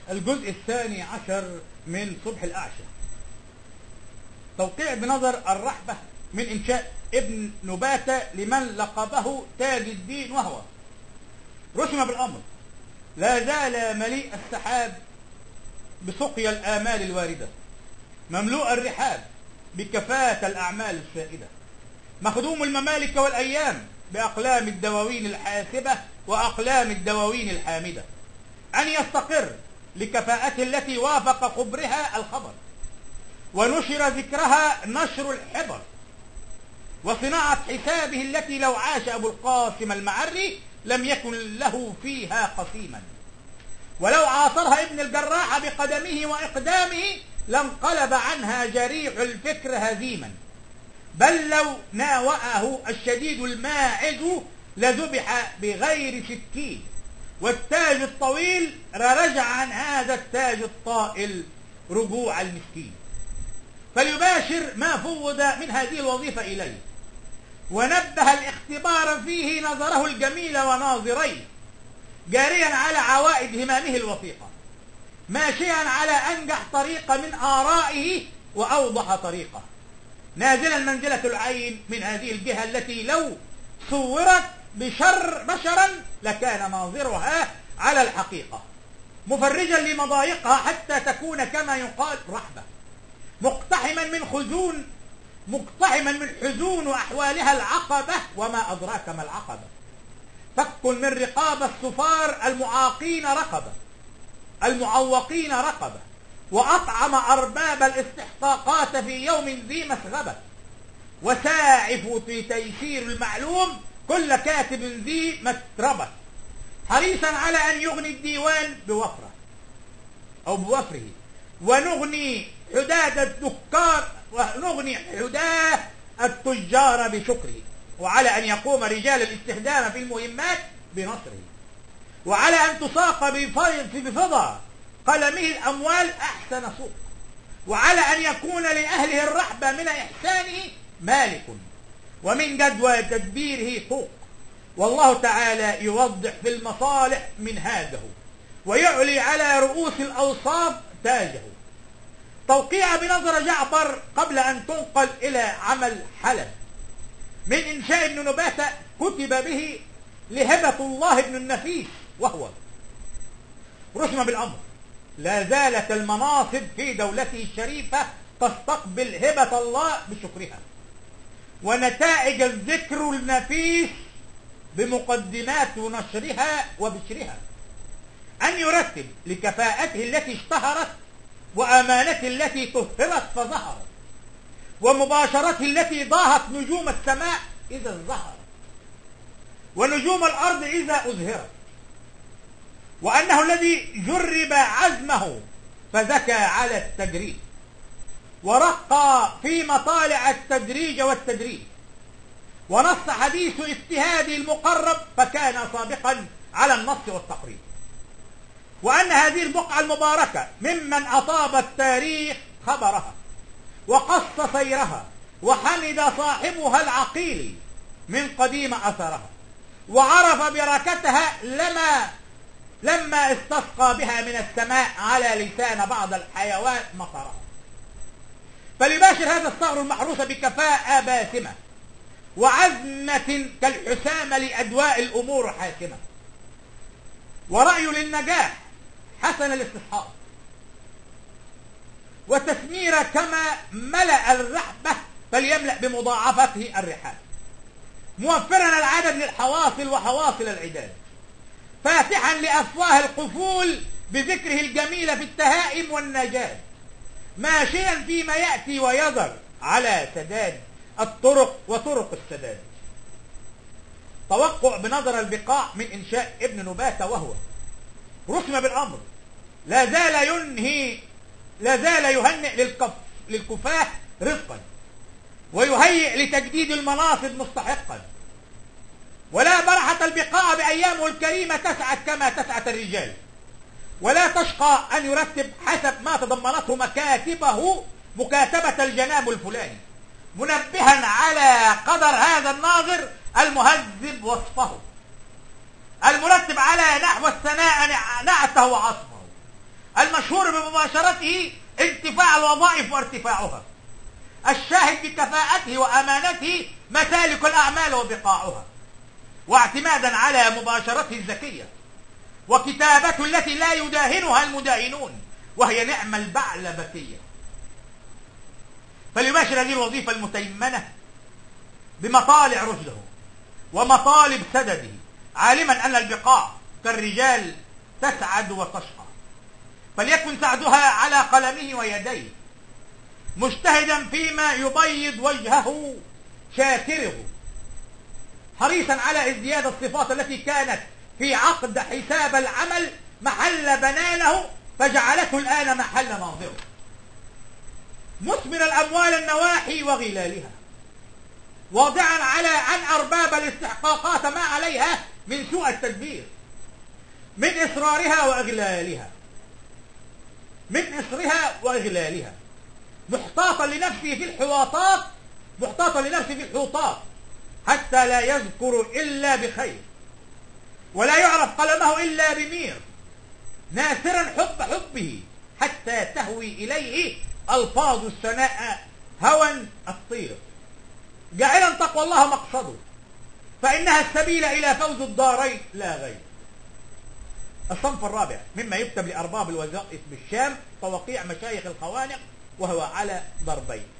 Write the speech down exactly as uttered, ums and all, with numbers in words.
الجزء الثاني عشر من صبح الأعشى. توقيع بنظر الرحبة من إنشاء ابن نباتة لمن لقبه تاج الدين، وهو رسم بالأمر: لا زال مليء السحاب بسقيا الآمال الواردة، مملوء الرحاب بكفاة الأعمال الفائدة، مخدوم الممالك والأيام بأقلام الدواوين الحاسبة وأقلام الدواوين الحامدة، أن يستقر لكفاءته التي وافق خبرها الخبر، ونشر ذكرها نشر الحبر، وصناعة حسابه التي لو عاش أبو القاسم المعري لم يكن له فيها قسيما، ولو عاصرها ابن الجراح بقدمه وإقدامه لانقلب عنها جريح الفكر هزيما، بل لو ناوأه الشديد الماعز لذبح بغير سكين، والتاج الطويل رجع عن هذا التاج الطائل رجوع المسكين. فليباشر ما فوض من هذه الوظيفة إليه، ونبه الاختبار فيه نظره الجميل وناظريه، جاريا على عوائد همامه الوثيقة، ماشيا على أنجح طريقة من آرائه وأوضح طريقة، نازلا منزلة العين من هذه الجهة التي لو صورت بشر بشرا لكان ناظرها على الحقيقة، مفرجا لمضايقها حتى تكون كما يقال رحبة، مقتحما من خزون مقتحما من حزون وأحوالها العقبة، وما أدراك ما العقبة، فك من رقاب السفار المعاقين رقبة، المعوقين رقبة، وأطعم أرباب الاستحقاقات في يوم ذي مسغبة، وساعف في تيسير المعلوم كل كاتب ذي متربة، حريصا على أن يغني الديوان بوفره أو بوفره، ونغني حداد الدكار ونغني حداه التجار بشكره، وعلى أن يقوم رجال الاستخدام في المهمات بنصره، وعلى أن تساق بفضى قلمه الأموال أحسن سوق، وعلى أن يكون لأهله الرحبة من إحسانه مالك، ومن جدوى تدبيره طوق، والله تعالى يوضح في المصالح منهاجه، ويعلي على رؤوس الأوصاف تاجه. توقيع بنظر جعفر قبل أن تنقل إلى عمل حلب من إنشاء ابن نباتة، كتب به لهبة الله ابن النفيس، وهو رسم بالأمر: لا زالت المناصب في دولته الشريفة تستقبل هبة الله بشكرها، ونتائج الذكر النفيس بمقدمات نشرها وبشرها، أن يرتب لكفاءته التي اشتهرت، وأمانته التي طهرت فظهرت، ومباشرته التي ضاهت نجوم السماء إذا ظهرت، ونجوم الأرض إذا أزهرت، وأنه الذي جرب عزمه فزكى على التجريب، ورقى في مطالع التدريج والتدريب، ونص حديث اجتهادي المقرب فكان سابقا على النص والتقريب، وأن هذه البقعة المباركة ممن أطاب التاريخ خبرها وقص سيرها، وحمد صاحبها العقيل من قديم أثرها، وعرف بركتها لما لما استسقى بها من السماء على لسان بعض الحيوان مطرها. فليباشر هذا الثغر المحروس بكفاءة باسمة وعزمة كالحسامة لأدواء الأمور حاسمة، ورأي للنجاح حسن الاستصحاب، وتثمير كما ملأ الرحبة فليملأ بمضاعفته الرحاب، موفرا العدد للحواصل وحواصل العداد، فاتحا لأفواه القفول بذكره الجميل في التهائم والنجاة، ماشيا فيما يأتي ويظهر على سداد الطرق وطرق السداد. توقع بنظر البقاع من إنشاء ابن نباتة، وهو رسم بالأمر: لا زال ينهي لا زال يهنئ للكف للكفاه رزقا، ويهيئ لتجديد المناصب مستحقا، ولا برحة البقاع بأيامه الكريمة تسعد كما تسعد الرجال، ولا تشقى أن يرتب حسب ما تضمنته مكاتبه مكاتبة الجناب الفلاني، منبها على قدر هذا الناظر المهذب وصفه، المرتب على نحو الثناء نعته وعصفه، المشهور بمباشرته انتفاع الوظائف وارتفاعها، الشاهد بكفاءته وأمانته مسالك الأعمال وبقاعها، واعتمادا على مباشرته الذكية وكتابته التي لا يداهنها المداهنون، وهي نعم البعلبكية. فليباشر هذه الوظيفة المتيمنة بمطالع رشده ومطالب سدده، عالما أن البقاع كالرجال تسعد وتشقى، فليكن سعدها على قلمه ويديه، مجتهدا فيما يبيض وجهه شاكره، حريصا على ازدياد الصفات التي كانت في عقد حساب العمل محل بنانه فجعلته الآن محل ناظره، مثمر الأموال النواحي وغلالها، واضعا على عن أرباب الاستحقاقات ما عليها من سوء التدبير، من إصرارها وإغلالها من إصرها وإغلالها، محتاطا لنفسه في الحواطات محتاطا لنفسه في الحوطات حتى لا يذكر إلا بخير، ولا يعرف قلمه إلا بمير، ناثرا حب حبه حتى تهوي إليه ألفاظ الثناء هوى الطير، جاعلا تقوى الله مقصده، فإنها السبيل إلى فوز الدارين لا غير. الصنف الرابع مما يكتب لأرباب الوظائف بالشام، توقيع مشايخ الخوانق، وهو على ضربين: